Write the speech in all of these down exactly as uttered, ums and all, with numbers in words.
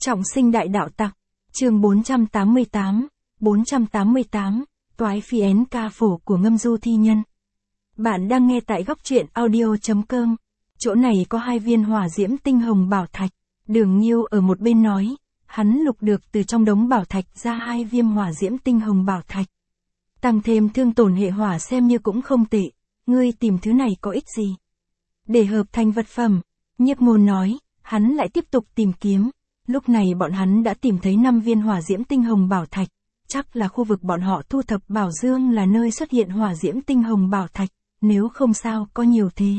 Trọng sinh đại đạo tặc, chương bốn trăm tám mươi tám, bốn trăm tám mươi tám, toái phi én ca phổ của ngâm du thi nhân. Bạn đang nghe tại góc truyện audio.com, chỗ này có hai viên hỏa diễm tinh hồng bảo thạch, Đường Nhiêu ở một bên nói, hắn lục được từ trong đống bảo thạch ra hai viên hỏa diễm tinh hồng bảo thạch. Tăng thêm thương tổn hệ hỏa xem như cũng không tệ, ngươi tìm thứ này có ích gì? Để hợp thành vật phẩm, Nhiếp Ngôn nói, hắn lại tiếp tục tìm kiếm. Lúc này bọn hắn đã tìm thấy năm viên hỏa diễm tinh hồng bảo thạch, chắc là khu vực bọn họ thu thập bảo dương là nơi xuất hiện hỏa diễm tinh hồng bảo thạch, nếu không sao có nhiều thế.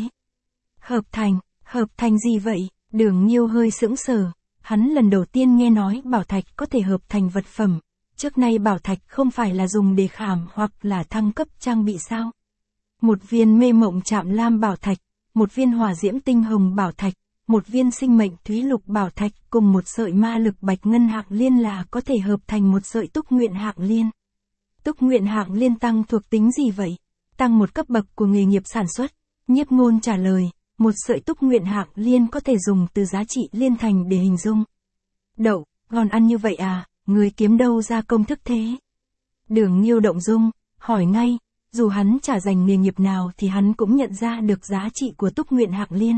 Hợp thành, hợp thành gì vậy? Đường Nhiêu hơi sững sờ, hắn lần đầu tiên nghe nói bảo thạch có thể hợp thành vật phẩm, trước nay bảo thạch không phải là dùng để khảm hoặc là thăng cấp trang bị sao? Một viên mê mộng chạm lam bảo thạch, một viên hỏa diễm tinh hồng bảo thạch, một viên sinh mệnh thúy lục bảo thạch cùng một sợi ma lực bạch ngân hạng liên là có thể hợp thành một sợi túc nguyện hạng liên. Túc nguyện hạng liên tăng thuộc tính gì vậy? Tăng một cấp bậc của nghề nghiệp sản xuất. Nhiếp Ngôn trả lời, một sợi túc nguyện hạng liên có thể dùng từ giá trị liên thành để hình dung. Đậu, ngon ăn như vậy à, người kiếm đâu ra công thức thế? Đường Nhiêu động dung, hỏi ngay, dù hắn trả dành nghề nghiệp nào thì hắn cũng nhận ra được giá trị của túc nguyện hạng liên.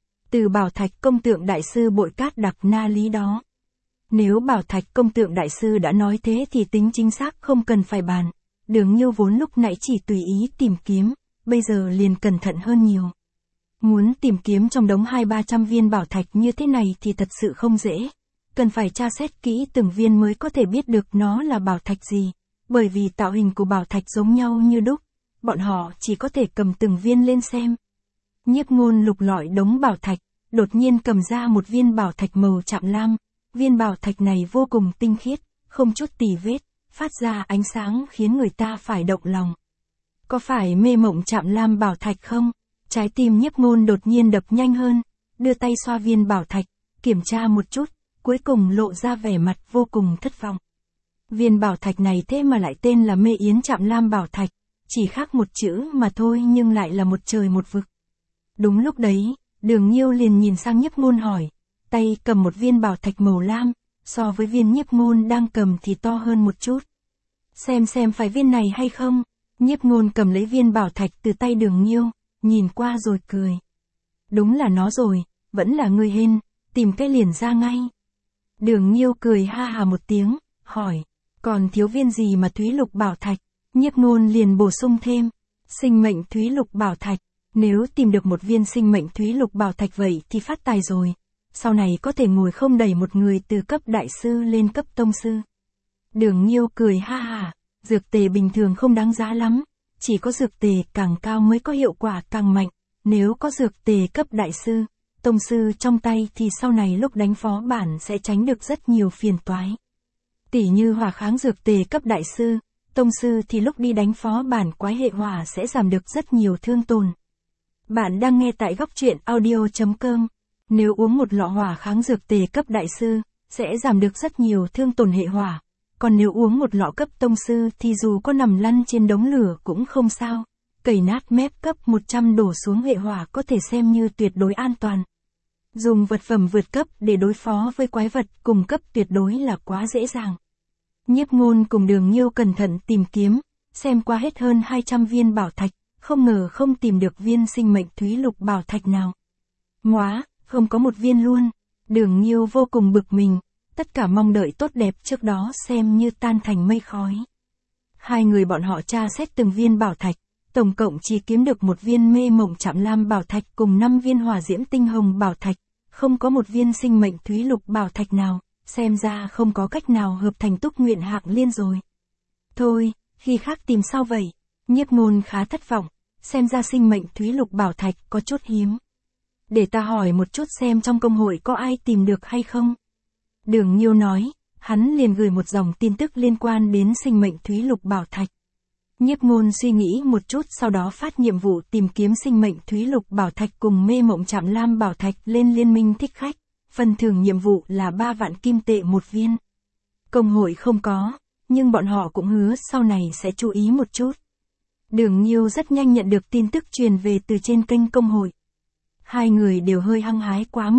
Từ bảo thạch công tượng đại sư Bội Cát Đặc Na Lý đó. Nếu bảo thạch công tượng đại sư đã nói thế thì tính chính xác không cần phải bàn. Đường Nhiêu vốn lúc nãy chỉ tùy ý tìm kiếm, bây giờ liền cẩn thận hơn nhiều. Muốn tìm kiếm trong đống hai ba trăm viên bảo thạch như thế này thì thật sự không dễ. Cần phải tra xét kỹ từng viên mới có thể biết được nó là bảo thạch gì. Bởi vì tạo hình của bảo thạch giống nhau như đúc, bọn họ chỉ có thể cầm từng viên lên xem. Nhiếp Ngôn lục lọi đống bảo thạch, đột nhiên cầm ra một viên bảo thạch màu chạm lam. Viên bảo thạch này vô cùng tinh khiết, không chút tì vết, phát ra ánh sáng khiến người ta phải động lòng. Có phải mê mộng chạm lam bảo thạch không? Trái tim Nhiếp Ngôn đột nhiên đập nhanh hơn, đưa tay xoa viên bảo thạch, kiểm tra một chút, cuối cùng lộ ra vẻ mặt vô cùng thất vọng. Viên bảo thạch này thế mà lại tên là mê yến chạm lam bảo thạch, chỉ khác một chữ mà thôi nhưng lại là một trời một vực. Đúng lúc đấy, Đường Nhiêu liền nhìn sang Nhiếp Ngôn hỏi, tay cầm một viên bảo thạch màu lam, so với viên Nhiếp Ngôn đang cầm thì to hơn một chút. Xem xem phải viên này hay không? Nhiếp Ngôn cầm lấy viên bảo thạch từ tay Đường Nhiêu, nhìn qua rồi cười. Đúng là nó rồi, vẫn là ngươi hên, tìm cái liền ra ngay. Đường Nhiêu cười ha hà một tiếng, hỏi, còn thiếu viên gì mà thúy lục bảo thạch? Nhiếp Ngôn liền bổ sung thêm, sinh mệnh thúy lục bảo thạch. Nếu tìm được một viên sinh mệnh thúy lục bảo thạch vậy thì phát tài rồi. Sau này có thể ngồi không đẩy một người từ cấp đại sư lên cấp tông sư. Đường Nhiêu cười ha hà, dược tề bình thường không đáng giá lắm. Chỉ có dược tề càng cao mới có hiệu quả càng mạnh. Nếu có dược tề cấp đại sư, tông sư trong tay thì sau này lúc đánh phó bản sẽ tránh được rất nhiều phiền toái. Tỉ như hỏa kháng dược tề cấp đại sư, tông sư thì lúc đi đánh phó bản quái hệ hỏa sẽ giảm được rất nhiều thương tổn. Bạn đang nghe tại góc truyện audio.com. Nếu uống một lọ hỏa kháng dược tề cấp đại sư, sẽ giảm được rất nhiều thương tổn hệ hỏa. Còn nếu uống một lọ cấp tông sư thì dù có nằm lăn trên đống lửa cũng không sao. Cầy nát mép cấp một trăm đổ xuống hệ hỏa có thể xem như tuyệt đối an toàn. Dùng vật phẩm vượt cấp để đối phó với quái vật cùng cấp tuyệt đối là quá dễ dàng. Nhiếp Ngôn cùng Đường Nhiêu cẩn thận tìm kiếm, xem qua hết hơn hai trăm viên bảo thạch. Không ngờ không tìm được viên sinh mệnh thúy lục bảo thạch nào. Móa, không có một viên luôn. Đường Nhiêu vô cùng bực mình, tất cả mong đợi tốt đẹp trước đó xem như tan thành mây khói. Hai người bọn họ tra xét từng viên bảo thạch, tổng cộng chỉ kiếm được một viên mê mộng chạm lam bảo thạch cùng năm viên hỏa diễm tinh hồng bảo thạch, không có một viên sinh mệnh thúy lục bảo thạch nào, xem ra không có cách nào hợp thành túc nguyện hạng liên rồi. Thôi, khi khác tìm sao vậy? Nhiếp Ngôn khá thất vọng, xem ra sinh mệnh thúy lục bảo thạch có chút hiếm. Để ta hỏi một chút xem trong công hội có ai tìm được hay không? Đường Nhiêu nói, hắn liền gửi một dòng tin tức liên quan đến sinh mệnh thúy lục bảo thạch. Nhiếp Ngôn suy nghĩ một chút sau đó phát nhiệm vụ tìm kiếm sinh mệnh thúy lục bảo thạch cùng mê mộng chạm lam bảo thạch lên liên minh thích khách. Phần thưởng nhiệm vụ là ba vạn kim tệ một viên. Công hội không có, nhưng bọn họ cũng hứa sau này sẽ chú ý một chút. Đường Nhiêu rất nhanh nhận được tin tức truyền về từ trên kênh công hội. Hai người đều hơi hăng hái quá mức,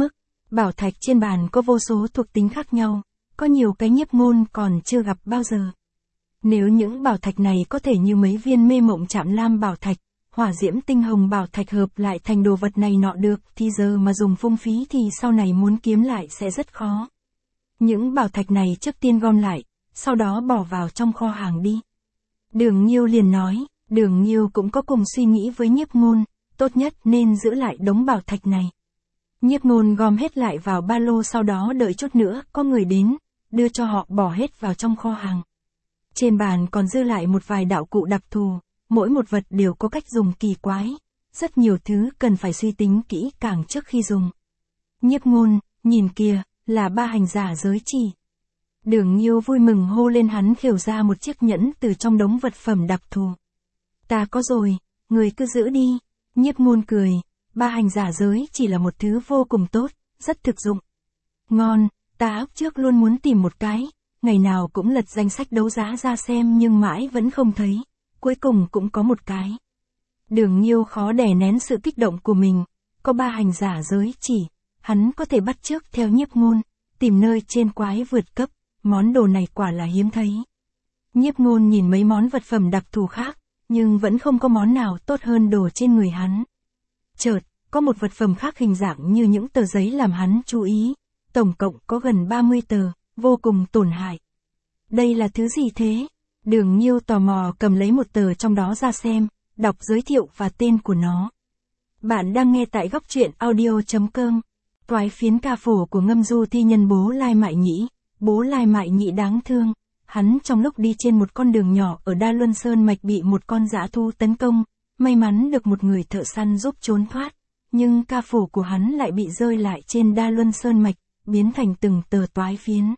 Bảo thạch trên bàn có vô số thuộc tính khác nhau, có nhiều cái Nhiếp Ngôn còn chưa gặp bao giờ. Nếu những bảo thạch này có thể như mấy viên mê mộng chạm lam bảo thạch, hỏa diễm tinh hồng bảo thạch hợp lại thành đồ vật này nọ được, thì giờ mà dùng phung phí thì sau này muốn kiếm lại sẽ rất khó. Những bảo thạch này trước tiên gom lại, sau đó bỏ vào trong kho hàng đi. Đường Nhiêu liền nói, Đường Nhiêu cũng có cùng suy nghĩ với Nhiếp Ngôn, tốt nhất nên giữ lại đống bảo thạch này. Nhiếp Ngôn gom hết lại vào ba lô, sau đó đợi chút nữa có người đến, đưa cho họ bỏ hết vào trong kho hàng. Trên bàn còn dư lại một vài đạo cụ đặc thù, mỗi một vật đều có cách dùng kỳ quái, rất nhiều thứ cần phải suy tính kỹ càng trước khi dùng. Nhiếp Ngôn, nhìn kìa, là ba hành giả giới chỉ. Đường Nhiêu vui mừng hô lên, hắn khều ra một chiếc nhẫn từ trong đống vật phẩm đặc thù. Ta có rồi, người cứ giữ đi. Nhiếp Ngôn cười, ba hành giả giới chỉ là một thứ vô cùng tốt, rất thực dụng. Ngon, ta óc trước luôn muốn tìm một cái, ngày nào cũng lật danh sách đấu giá ra xem nhưng mãi vẫn không thấy, cuối cùng cũng có một cái. Đường Nhiêu khó đè nén sự kích động của mình, có ba hành giả giới chỉ, hắn có thể bắt chước theo Nhiếp Ngôn, tìm nơi trên quái vượt cấp, món đồ này quả là hiếm thấy. Nhiếp Ngôn nhìn mấy món vật phẩm đặc thù khác, nhưng vẫn không có món nào tốt hơn đồ trên người hắn. Chợt, có một vật phẩm khác hình dạng như những tờ giấy làm hắn chú ý, tổng cộng có gần ba mươi tờ, vô cùng tổn hại. Đây là thứ gì thế? Đường Nhiêu tò mò cầm lấy một tờ trong đó ra xem, đọc giới thiệu và tên của nó. Bạn đang nghe tại góc truyện audio chấm com. Toái phiến ca phổ của Ngâm Du thi nhân Bố Lai Mại Nhĩ. Bố Lai Mại Nhĩ đáng thương, hắn trong lúc đi trên một con đường nhỏ ở Đa Luân Sơn Mạch bị một con dã thú tấn công, may mắn được một người thợ săn giúp trốn thoát, nhưng ca phổ của hắn lại bị rơi lại trên Đa Luân Sơn Mạch, biến thành từng tờ toái phiến.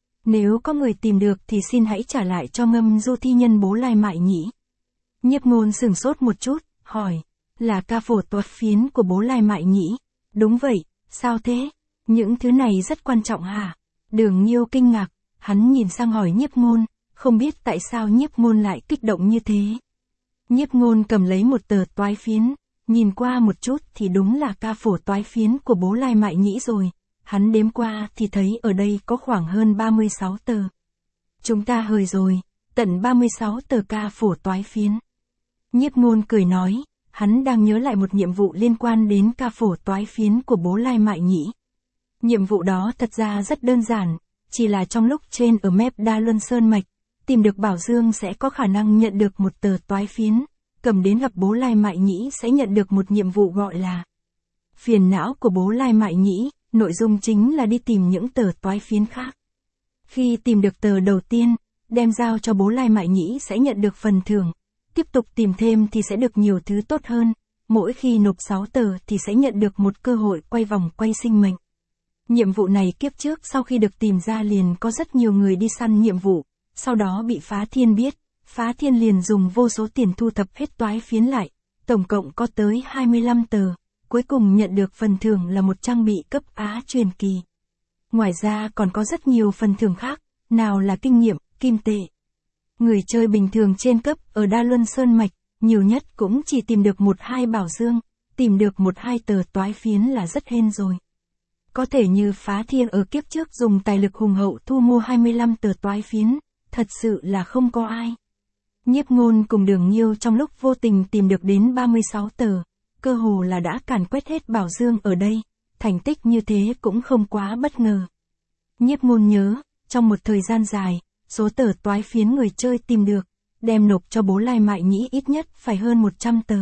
Nếu có người tìm được thì xin hãy trả lại cho Ngâm Du thi nhân Bố Lai Mại Nhĩ. Nhiếp Ngôn sửng sốt một chút, hỏi, là ca phổ toái phiến của Bố Lai Mại Nhĩ? Đúng vậy, sao thế? Những thứ này rất quan trọng hả? Đường Nhiêu kinh ngạc, hắn nhìn sang hỏi Nhiếp Ngôn, không biết tại sao Nhiếp Ngôn lại kích động như thế. Nhiếp Ngôn cầm lấy một tờ toái phiến, nhìn qua một chút thì đúng là ca phổ toái phiến của Bố Lai Mại Nhĩ rồi. Hắn đếm qua thì thấy ở đây có khoảng hơn ba mươi sáu tờ. Chúng ta hời rồi, tận ba mươi sáu tờ ca phổ toái phiến. Nhiếp Ngôn cười nói, hắn đang nhớ lại một nhiệm vụ liên quan đến ca phổ toái phiến của Bố Lai Mại Nhĩ. Nhiệm vụ đó thật ra rất đơn giản, chỉ là trong lúc trên ở mép Đa Luân Sơn Mạch, tìm được bảo dương sẽ có khả năng nhận được một tờ toái phiến, cầm đến gặp Bố Lai Mại Nhĩ sẽ nhận được một nhiệm vụ gọi là phiền não của Bố Lai Mại Nhĩ, nội dung chính là đi tìm những tờ toái phiến khác. Khi tìm được tờ đầu tiên, đem giao cho Bố Lai Mại Nhĩ sẽ nhận được phần thưởng, tiếp tục tìm thêm thì sẽ được nhiều thứ tốt hơn, mỗi khi nộp sáu tờ thì sẽ nhận được một cơ hội quay vòng quay sinh mệnh. Nhiệm vụ này kiếp trước sau khi được tìm ra liền có rất nhiều người đi săn nhiệm vụ, sau đó bị Phá Thiên biết, Phá Thiên liền dùng vô số tiền thu thập hết toái phiến lại, tổng cộng có tới hai mươi lăm tờ, cuối cùng nhận được phần thưởng là một trang bị cấp Á truyền kỳ. Ngoài ra còn có rất nhiều phần thưởng khác, nào là kinh nghiệm, kim tệ. Người chơi bình thường trên cấp ở Đa Luân Sơn Mạch, nhiều nhất cũng chỉ tìm được một hai bảo dương, tìm được một hai tờ toái phiến là rất hên rồi. Có thể như Phá Thiên ở kiếp trước dùng tài lực hùng hậu thu mua hai mươi lăm tờ toái phiến, thật sự là không có ai. Nhiếp Ngôn cùng Đường Nhiêu trong lúc vô tình tìm được đến ba mươi sáu tờ, cơ hồ là đã càn quét hết bảo dương ở đây, thành tích như thế cũng không quá bất ngờ. Nhiếp Ngôn nhớ, trong một thời gian dài, số tờ toái phiến người chơi tìm được, đem nộp cho Bố Lai Mại Nhĩ ít nhất phải hơn một trăm tờ.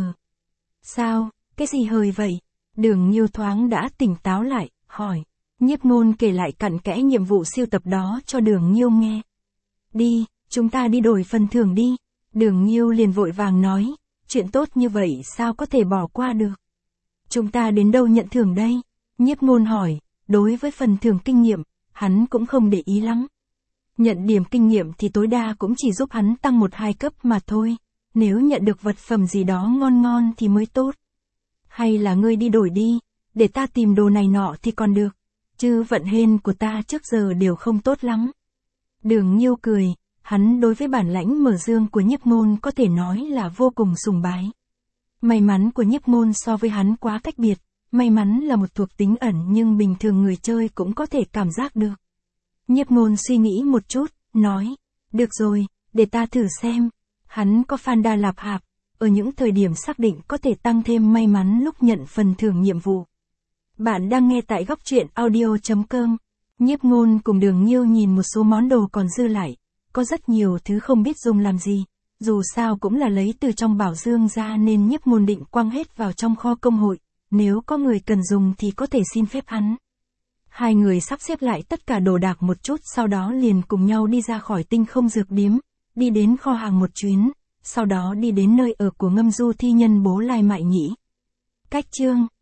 Sao, cái gì hời vậy? Đường Nhiêu thoáng đã tỉnh táo lại, hỏi. Nhiếp Ngôn kể lại cặn kẽ nhiệm vụ siêu tập đó cho Đường Nhiêu nghe. Đi, chúng ta đi đổi phần thưởng đi. Đường Nhiêu liền vội vàng nói, chuyện tốt như vậy sao có thể bỏ qua được. Chúng ta đến đâu nhận thưởng đây? Nhiếp Ngôn hỏi, đối với phần thưởng kinh nghiệm, hắn cũng không để ý lắm. Nhận điểm kinh nghiệm thì tối đa cũng chỉ giúp hắn tăng một hai cấp mà thôi, nếu nhận được vật phẩm gì đó ngon ngon thì mới tốt. Hay là ngươi đi đổi đi, để ta tìm đồ này nọ thì còn được, chứ vận hên của ta trước giờ đều không tốt lắm. Đường Nhiêu cười, hắn đối với bản lãnh mở dương của Nhiếp Ngôn có thể nói là vô cùng sùng bái. May mắn của Nhiếp Ngôn so với hắn quá cách biệt, may mắn là một thuộc tính ẩn nhưng bình thường người chơi cũng có thể cảm giác được. Nhiếp Ngôn suy nghĩ một chút, nói, được rồi, để ta thử xem. Hắn có Phan Đa Lạp Hạp, ở những thời điểm xác định có thể tăng thêm may mắn lúc nhận phần thưởng nhiệm vụ. Bạn đang nghe tại góc truyện audio.com. Nhiếp Ngôn cùng Đường Nhiêu nhìn một số món đồ còn dư lại, có rất nhiều thứ không biết dùng làm gì, dù sao cũng là lấy từ trong bảo dương ra nên Nhiếp Ngôn định quăng hết vào trong kho công hội, nếu có người cần dùng thì có thể xin phép hắn. Hai người sắp xếp lại tất cả đồ đạc một chút sau đó liền cùng nhau đi ra khỏi Tinh Không Dược Điếm, đi đến kho hàng một chuyến, sau đó đi đến nơi ở của Ngâm Du Thi Nhân Bố Lai Mại Nhĩ. Cách chương